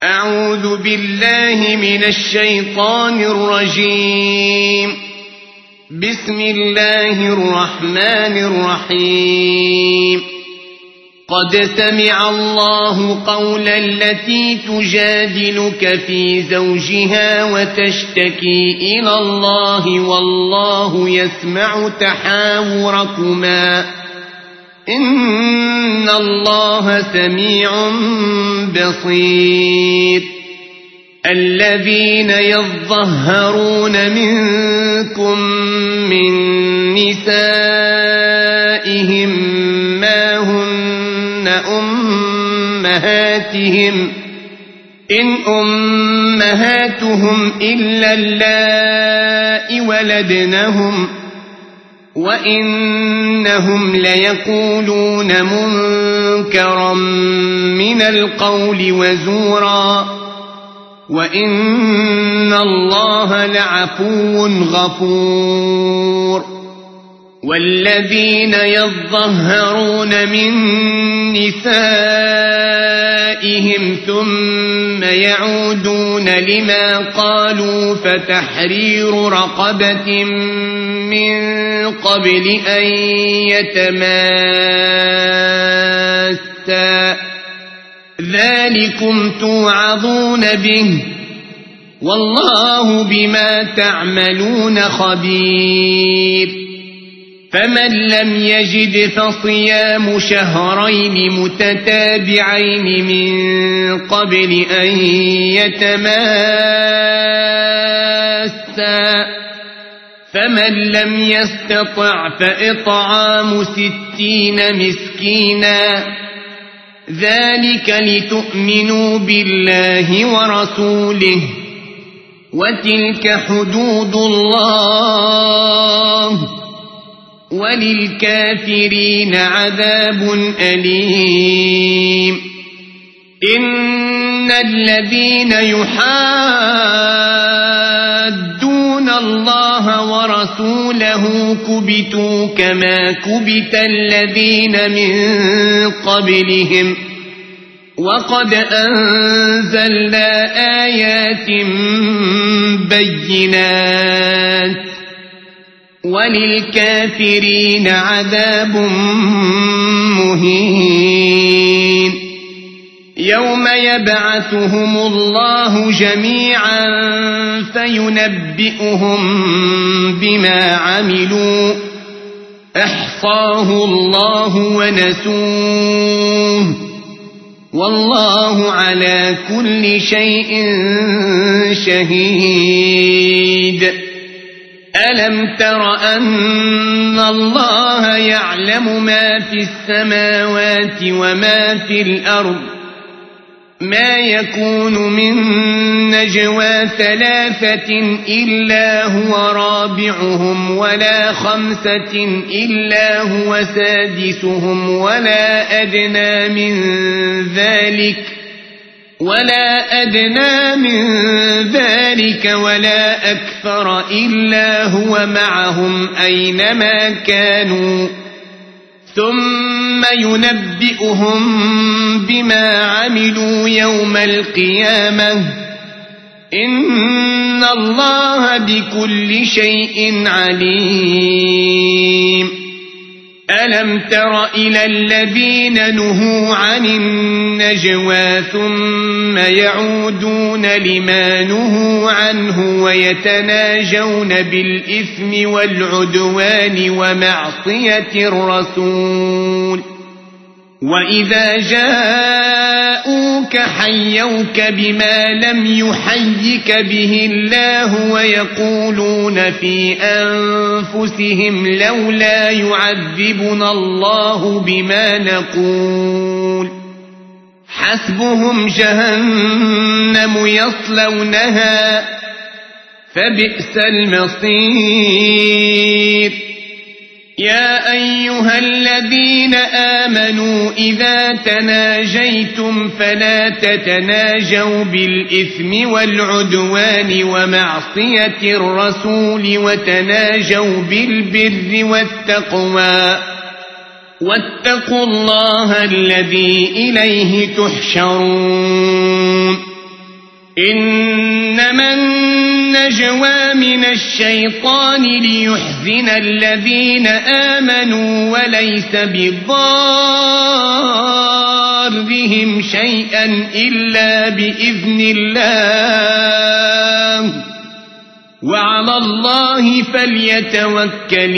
أعوذ بالله من الشيطان الرجيم. بسم الله الرحمن الرحيم. قد سمع الله قول التي تجادلك في زوجها وتشتكي إلى الله والله يسمع تحاوركما إن الله سميع بصير. الذين يظهرون منكم من نسائهم ما هن أمهاتهم إن أمهاتهم إلا اللائي ولدنهم وإنهم ليقولون منكرا من القول وزورا وإن الله لعفو غفور. والذين يظهرون من نسائهم ثم يعودون لما قالوا فتحرير رقبة من قبل أن يتماسا ذلكم توعظون به والله بما تعملون خبير. فمن لم يجد فصيام شهرين متتابعين من قبل أن يتماسا فمن لم يستطع فإطعام 60 مسكينا ذلك لتؤمنوا بالله ورسوله وتلك حدود الله وللكافرين عذاب أليم. إن الذين يحادون الله ورسوله كبتوا كما كبت الذين من قبلهم وقد أنزلنا آيات بينات وللكافرين عذاب مهين. يوم يبعثهم الله جميعا فينبئهم بما عملوا أحصاه الله ونسوه والله على كل شيء شهيد. ألم تر أن الله يعلم ما في السماوات وما في الأرض ما يكون من نجوى 3 إلا هو رابعهم ولا 5 إلا هو سادسهم ولا أدنى من ذلك ولا أكثر إلا هو معهم أينما كانوا ثم ينبئهم بما عملوا يوم القيامة إن الله بكل شيء عليم. ألم تر إلى الذين نهوا عن النجوى ثم يعودون لما نهوا عنه ويتناجون بالإثم والعدوان ومعصية الرسول وإذا جاءوك حيوك بما لم يحيك به الله ويقولون في أنفسهم لولا يعذبنا الله بما نقول حسبهم جهنم يصلونها فبئس المصير. يا أيها الذين آمنوا إذا تناجيتم فلا تتناجوا بالإثم والعدوان ومعصية الرسول وتناجوا بالبر والتقوى واتقوا الله الذي إليه تحشرون. إنما النجوى من الشيطان ليحزن الذين آمنوا وليس بضارهم شيئا إلا بإذن الله وعلى الله فليتوكل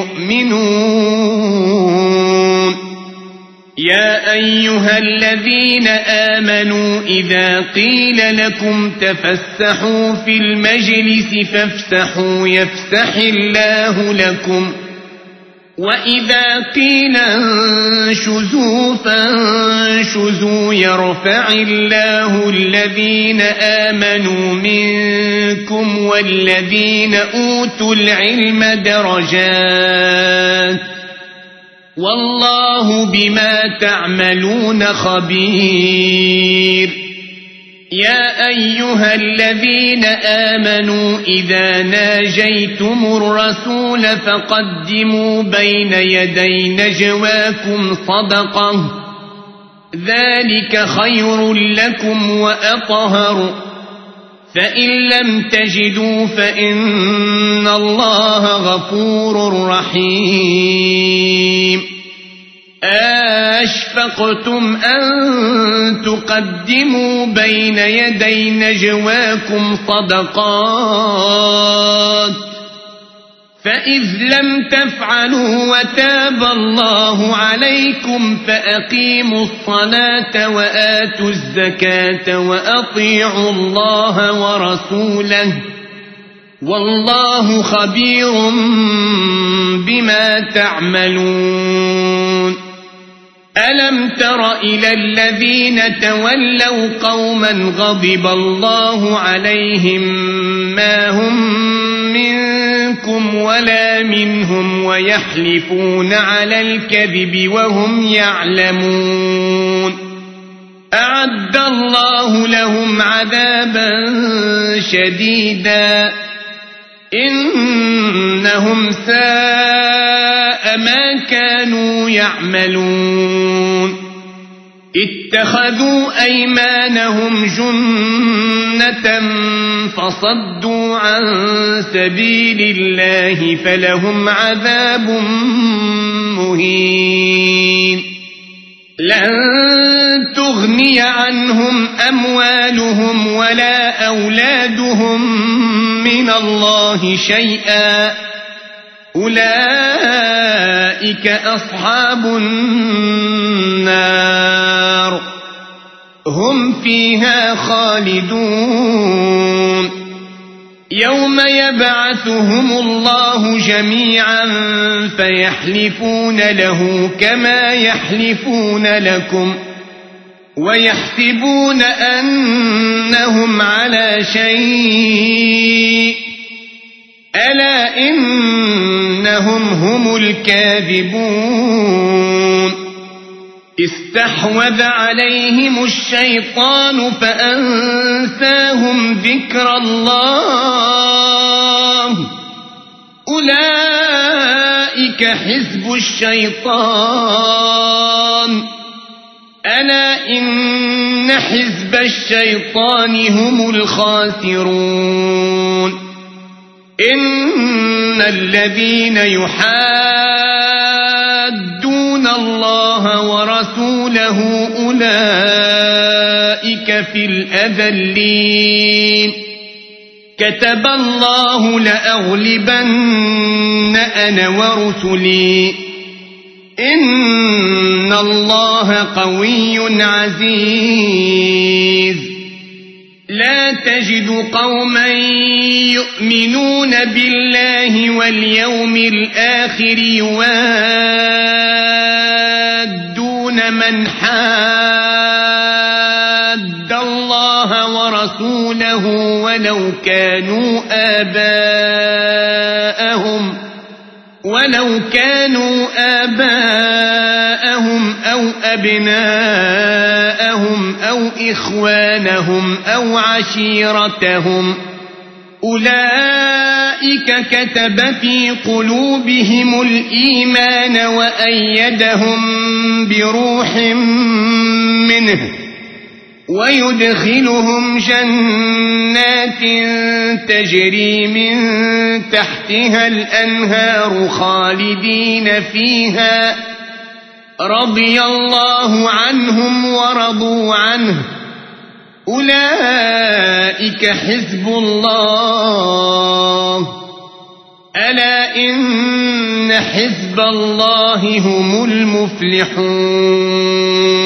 المؤمنون يا أيها الذين آمنوا إذا قيل لكم تفسحوا في المجلس فافسحوا يفسح الله لكم وإذا قيل انشزوا فانشزوا يرفع الله الذين آمنوا منكم والذين أوتوا العلم درجات والله بما تعملون خبير يا أيها الذين آمنوا إذا ناجيتم الرسول فقدموا بين يدي نجواكم صدقة ذلك خير لكم وأطهر فإن لم تجدوا فإن الله غفور رحيم أشفقتم أن تقدموا بين يدي نجواكم صدقات فإذ لم تفعلوا وتاب الله عليكم فأقيموا الصلاة وآتوا الزكاة وأطيعوا الله ورسوله والله خبير بما تعملون ألم تر إلى الذين تولوا قوما غضب الله عليهم ما هم منكم ولا منهم ويحلفون على الكذب وهم يعلمون أعد الله لهم عذابا شديدا إنهم ساء ما كانوا يعملون اتخذوا أيمانهم جنة فصدوا عن سبيل الله فلهم عذاب مهين لن تغني عنهم أموالهم ولا أولادهم من الله شيئا أولئك أصحاب النار هم فيها خالدون يوم يبعثهم الله جميعا فيحلفون له كما يحلفون لكم ويحسبون أنهم على شيء ألا إنهم هم الكاذبون استحوذ عليهم الشيطان فأنساهم ذكر الله أولئك حزب الشيطان ألا إن حزب الشيطان هم الخاسرون إن الذين يحادون الله ورسوله أولئك في الأذلين كتب الله لأغلبن أنا ورسلي إن الله قوي عزيز لا تجد قوما يؤمنون بالله واليوم الآخر يوادون من حاد الله ورسوله ولو كانوا آباءهم أو أبناءهم أو إخوانهم أو عشيرتهم أولئك كتب في قلوبهم الإيمان وأيدهم بروح منه ويدخلهم جنات تجري من تحتها الأنهار خالدين فيها رضي الله عنهم ورضوا عنه أولئك حزب الله ألا إن حزب الله هم المفلحون